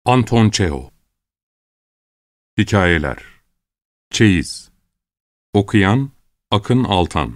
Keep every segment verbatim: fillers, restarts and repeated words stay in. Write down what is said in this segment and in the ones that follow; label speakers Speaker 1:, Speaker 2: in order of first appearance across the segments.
Speaker 1: Anton Çehov. Hikayeler. Çeyiz. Okuyan Akın Altan.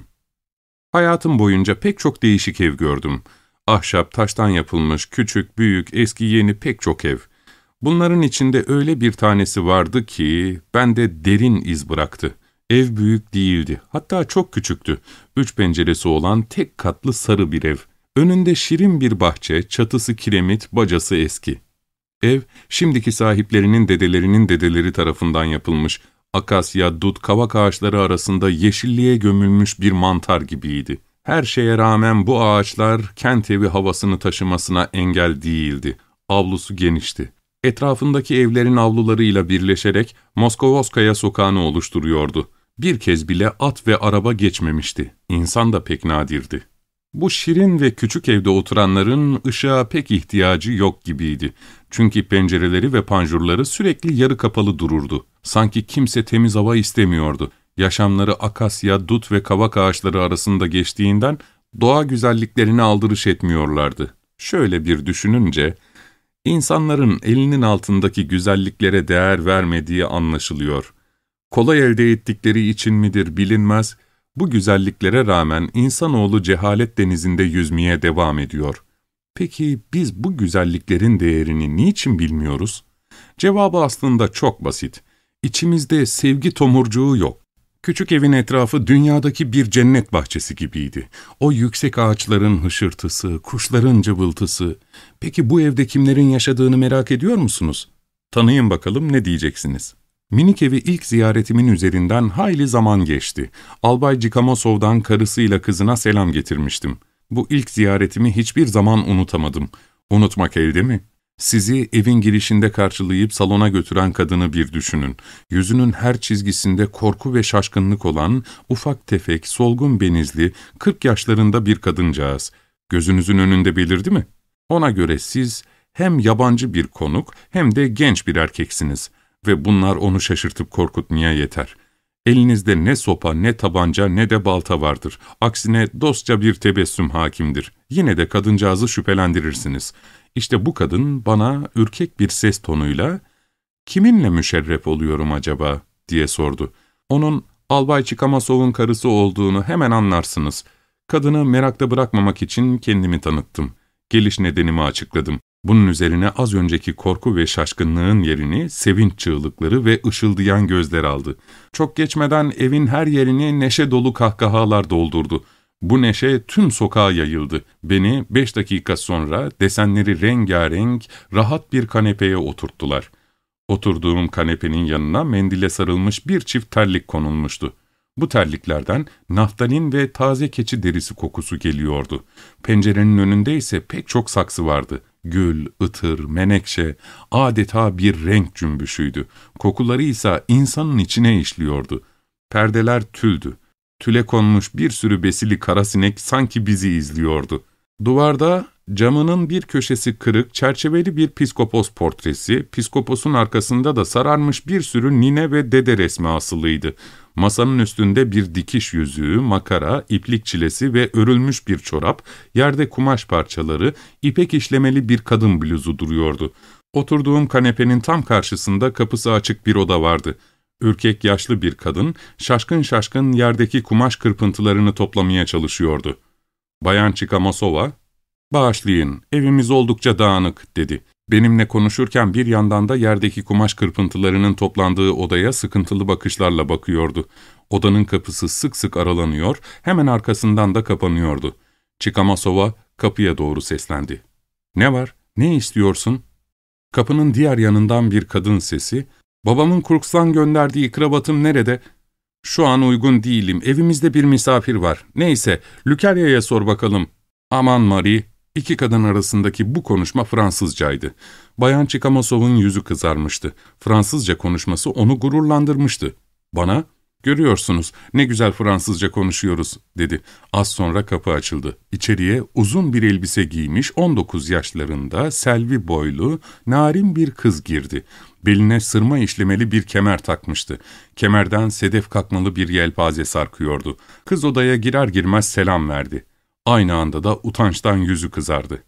Speaker 1: Hayatım boyunca pek çok değişik ev gördüm. Ahşap, taştan yapılmış, küçük, büyük, eski, yeni pek çok ev. Bunların içinde öyle bir tanesi vardı ki bende derin iz bıraktı. Ev büyük değildi, hatta çok küçüktü. Üç penceresi olan tek katlı sarı bir ev. Önünde şirin bir bahçe, çatısı kiremit, bacası eski. Ev, şimdiki sahiplerinin dedelerinin dedeleri tarafından yapılmış, akasya, dut, kavak ağaçları arasında yeşilliğe gömülmüş bir mantar gibiydi. Her şeye rağmen bu ağaçlar kent evi havasını taşımasına engel değildi. Avlusu genişti. Etrafındaki evlerin avlularıyla birleşerek Moskovoskaya sokağını oluşturuyordu. Bir kez bile at ve araba geçmemişti. İnsan da pek nadirdi. Bu şirin ve küçük evde oturanların ışığa pek ihtiyacı yok gibiydi. Çünkü pencereleri ve panjurları sürekli yarı kapalı dururdu. Sanki kimse temiz hava istemiyordu. Yaşamları akasya, dut ve kavak ağaçları arasında geçtiğinden doğa güzelliklerini aldırış etmiyorlardı. Şöyle bir düşününce, insanların elinin altındaki güzelliklere değer vermediği anlaşılıyor. Kolay elde ettikleri için midir bilinmez, bu güzelliklere rağmen insanoğlu cehalet denizinde yüzmeye devam ediyor. Peki biz bu güzelliklerin değerini niçin bilmiyoruz? Cevabı aslında çok basit. İçimizde sevgi tomurcuğu yok. Küçük evin etrafı dünyadaki bir cennet bahçesi gibiydi. O yüksek ağaçların hışırtısı, kuşların cıvıltısı. Peki bu evde kimlerin yaşadığını merak ediyor musunuz? Tanıyın bakalım, ne diyeceksiniz? Minik evi ilk ziyaretimin üzerinden hayli zaman geçti. Albay Cikamasov'dan karısıyla kızına selam getirmiştim. Bu ilk ziyaretimi hiçbir zaman unutamadım. Unutmak elde mi? Sizi evin girişinde karşılayıp salona götüren kadını bir düşünün. Yüzünün her çizgisinde korku ve şaşkınlık olan, ufak tefek, solgun benizli, kırk yaşlarında bir kadıncağız. Gözünüzün önünde belirdi mi? Ona göre siz hem yabancı bir konuk hem de genç bir erkeksiniz. Ve bunlar onu şaşırtıp korkutmaya yeter. Elinizde ne sopa, ne tabanca, ne de balta vardır. Aksine dostça bir tebessüm hakimdir. Yine de kadıncağızı şüphelendirirsiniz. İşte bu kadın bana ürkek bir ses tonuyla, ''Kiminle müşerref oluyorum acaba?'' diye sordu. Onun Albay Çikamasov'un karısı olduğunu hemen anlarsınız. Kadını merakta bırakmamak için kendimi tanıttım. Geliş nedenimi açıkladım. Bunun üzerine az önceki korku ve şaşkınlığın yerini sevinç çığlıkları ve ışıldayan gözler aldı. Çok geçmeden evin her yerini neşe dolu kahkahalar doldurdu. Bu neşe tüm sokağa yayıldı. Beni beş dakika sonra desenleri rengarenk, rahat bir kanepeye oturttular. Oturduğum kanepenin yanına mendile sarılmış bir çift terlik konulmuştu. Bu terliklerden naftalin ve taze keçi derisi kokusu geliyordu. Pencerenin önünde ise pek çok saksı vardı. Gül, ıtır, menekşe, adeta bir renk cümbüşüydü. Kokuları ise insanın içine işliyordu. Perdeler tüldü. Tüle konmuş bir sürü besili karasinek sanki bizi izliyordu. Duvarda camının bir köşesi kırık, çerçeveli bir piskopos portresi, piskoposun arkasında da sararmış bir sürü nine ve dede resmi asılıydı. Masanın üstünde bir dikiş yüzüğü, makara, iplik çilesi ve örülmüş bir çorap, yerde kumaş parçaları, ipek işlemeli bir kadın bluzu duruyordu. Oturduğum kanepenin tam karşısında kapısı açık bir oda vardı. Ürkek yaşlı bir kadın, şaşkın şaşkın yerdeki kumaş kırpıntılarını toplamaya çalışıyordu. Bayan Çikamasova, ''Bağışlayın, evimiz oldukça dağınık.'' dedi. Benimle konuşurken bir yandan da yerdeki kumaş kırpıntılarının toplandığı odaya sıkıntılı bakışlarla bakıyordu. Odanın kapısı sık sık aralanıyor, hemen arkasından da kapanıyordu. Çikamasova kapıya doğru seslendi. ''Ne var, ne istiyorsun?'' Kapının diğer yanından bir kadın sesi, ''Babamın Kurks'tan gönderdiği kravatım nerede?'' ''Şu an uygun değilim, evimizde bir misafir var. Neyse, Lükerya'ya sor bakalım.'' ''Aman Marie.'' İki kadın arasındaki bu konuşma Fransızcaydı. Bayan Çikamasov'un yüzü kızarmıştı. Fransızca konuşması onu gururlandırmıştı. Bana, ''Görüyorsunuz, ne güzel Fransızca konuşuyoruz.'' dedi. Az sonra kapı açıldı. İçeriye uzun bir elbise giymiş, on dokuz yaşlarında, selvi boylu, narin bir kız girdi. Beline sırma işlemeli bir kemer takmıştı. Kemerden sedef kakmalı bir yelpaze sarkıyordu. Kız odaya girer girmez selam verdi. Aynı anda da utançtan yüzü kızardı.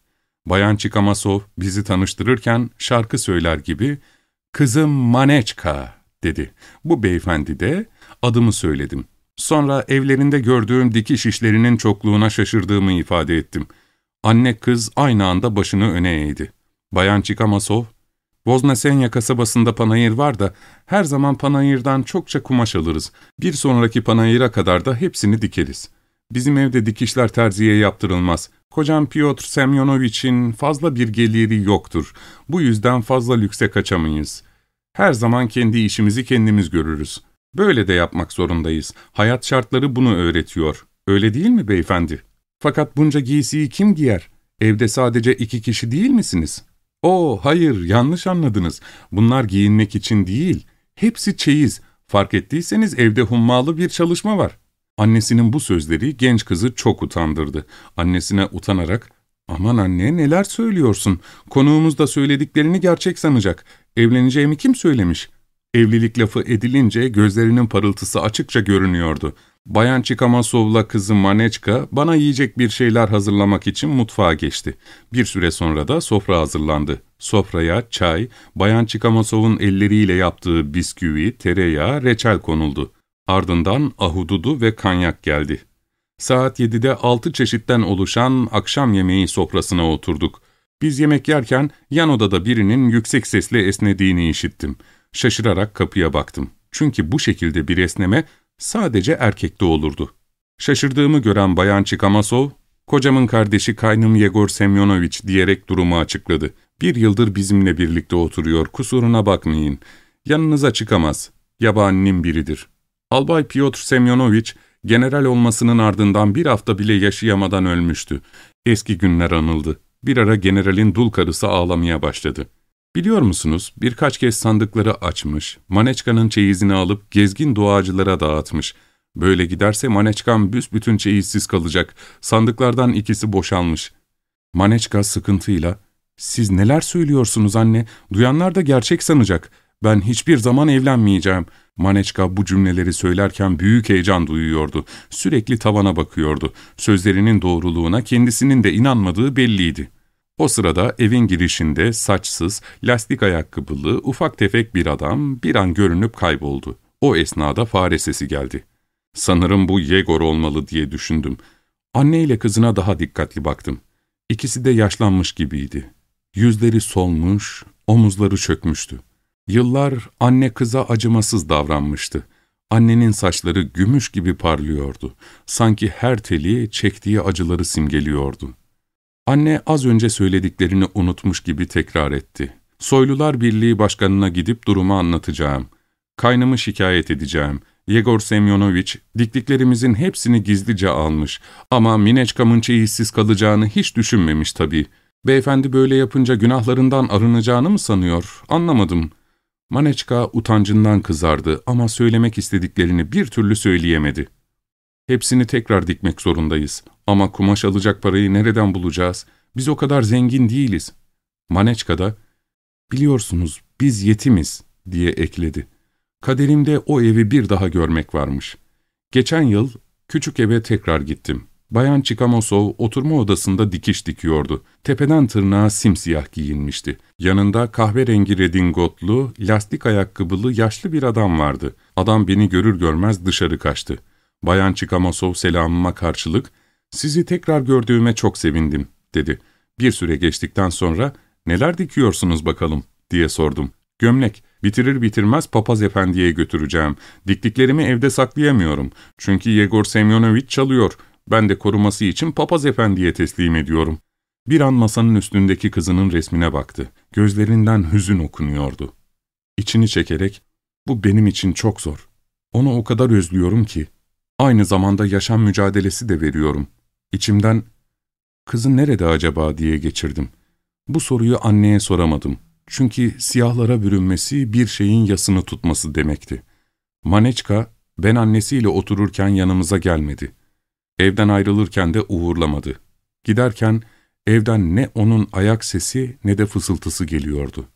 Speaker 1: Bayan Çikamasov bizi tanıştırırken şarkı söyler gibi "Kızım Maneçka" dedi. Bu beyefendi de adımı söyledim. Sonra evlerinde gördüğüm dikiş işlerinin çokluğuna şaşırdığımı ifade ettim. Anne kız aynı anda başını öne eğdi. Bayan Çikamasov, "Voznasenya kasabasında panayır var da her zaman panayırdan çokça kumaş alırız. Bir sonraki panayıra kadar da hepsini dikeriz. Bizim evde dikişler terziye yaptırılmaz. Kocam Pyotr Semyonoviç'in fazla bir geliri yoktur. Bu yüzden fazla lükse kaçamayız. Her zaman kendi işimizi kendimiz görürüz. Böyle de yapmak zorundayız. Hayat şartları bunu öğretiyor. Öyle değil mi beyefendi? Fakat bunca giysiyi kim giyer? Evde sadece iki kişi değil misiniz?" "Oo, hayır, yanlış anladınız. Bunlar giyinmek için değil. Hepsi çeyiz. Fark ettiyseniz evde hummalı bir çalışma var." Annesinin bu sözleri genç kızı çok utandırdı. Annesine utanarak, "Aman anne, neler söylüyorsun? Konuğumuz da söylediklerini gerçek sanacak. Evleneceğimi kim söylemiş?" Evlilik lafı edilince gözlerinin parıltısı açıkça görünüyordu. Bayan Çikamasov'la kızı Maneçka bana yiyecek bir şeyler hazırlamak için mutfağa geçti. Bir süre sonra da sofra hazırlandı. Sofraya çay, Bayan Çikamasov'un elleriyle yaptığı bisküvi, tereyağı, reçel konuldu. Ardından ahududu ve kanyak geldi. Saat yedide altı çeşitten oluşan akşam yemeği sofrasına oturduk. Biz yemek yerken yan odada birinin yüksek sesle esnediğini işittim. Şaşırarak kapıya baktım. Çünkü bu şekilde bir esneme sadece erkekte olurdu. Şaşırdığımı gören Bayan Çikamasov, "Kocamın kardeşi kaynım Yegor Semyonoviç" diyerek durumu açıkladı. "Bir yıldır bizimle birlikte oturuyor, kusuruna bakmayın. Yanınıza çıkamaz. Yabaninin biridir. Albay Pyotr Semyonoviç, general olmasının ardından bir hafta bile yaşayamadan ölmüştü. Eski günler anıldı. Bir ara generalin dul karısı ağlamaya başladı. Biliyor musunuz, birkaç kez sandıkları açmış, Maneçka'nın çeyizini alıp gezgin doğacılara dağıtmış. Böyle giderse Maneçka'm büsbütün çeyizsiz kalacak. Sandıklardan ikisi boşalmış." Maneçka sıkıntıyla, "Siz neler söylüyorsunuz anne? Duyanlar da gerçek sanacak. Ben hiçbir zaman evlenmeyeceğim." Maneçka bu cümleleri söylerken büyük heyecan duyuyordu. Sürekli tavana bakıyordu. Sözlerinin doğruluğuna kendisinin de inanmadığı belliydi. O sırada evin girişinde saçsız, lastik ayakkabılı, ufak tefek bir adam bir an görünüp kayboldu. O esnada fare sesi geldi. "Sanırım bu Yegor olmalı" diye düşündüm. Anne ile kızına daha dikkatli baktım. İkisi de yaşlanmış gibiydi. Yüzleri solmuş, omuzları çökmüştü. Yıllar anne kıza acımasız davranmıştı. Annenin saçları gümüş gibi parlıyordu. Sanki her teli çektiği acıları simgeliyordu. Anne az önce söylediklerini unutmuş gibi tekrar etti. "Soylular Birliği Başkanı'na gidip durumu anlatacağım. Kaynımı şikayet edeceğim. Yegor Semyonoviç diktiklerimizin hepsini gizlice almış ama Mineçkam'ın çeyizsiz kalacağını hiç düşünmemiş tabii. Beyefendi böyle yapınca günahlarından arınacağını mı sanıyor? Anlamadım." Maneçka utancından kızardı ama söylemek istediklerini bir türlü söyleyemedi. "Hepsini tekrar dikmek zorundayız. Ama kumaş alacak parayı nereden bulacağız? Biz o kadar zengin değiliz." Maneçka da, "Biliyorsunuz biz yetimiz" diye ekledi. "Kaderimde o evi bir daha görmek varmış." Geçen yıl küçük eve tekrar gittim. Bayan Çikamasov oturma odasında dikiş dikiyordu. Tepeden tırnağa simsiyah giyinmişti. Yanında kahverengi redingotlu, lastik ayakkabılı yaşlı bir adam vardı. Adam beni görür görmez dışarı kaçtı. Bayan Çikamasov selamıma karşılık, "Sizi tekrar gördüğüme çok sevindim" dedi. Bir süre geçtikten sonra, "Neler dikiyorsunuz bakalım?" diye sordum. "Gömlek. Bitirir bitirmez papaz efendiye götüreceğim. Diktiklerimi evde saklayamıyorum. Çünkü Yegor Semyonoviç çalıyor. Ben de koruması için papaz efendiye teslim ediyorum." Bir an masanın üstündeki kızının resmine baktı. Gözlerinden hüzün okunuyordu. İçini çekerek, "Bu benim için çok zor. Onu o kadar özlüyorum ki. Aynı zamanda yaşam mücadelesi de veriyorum." İçimden, "Kızın nerede acaba?" diye geçirdim. Bu soruyu anneye soramadım. Çünkü siyahlara bürünmesi bir şeyin yasını tutması demekti. Maneçka, ben annesiyle otururken yanımıza gelmedi. Evden ayrılırken de uğurlamadı. Giderken evden ne onun ayak sesi ne de fısıltısı geliyordu.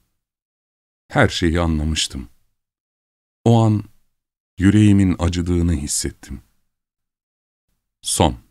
Speaker 1: Her şeyi anlamıştım. O an yüreğimin acıdığını hissettim. Son.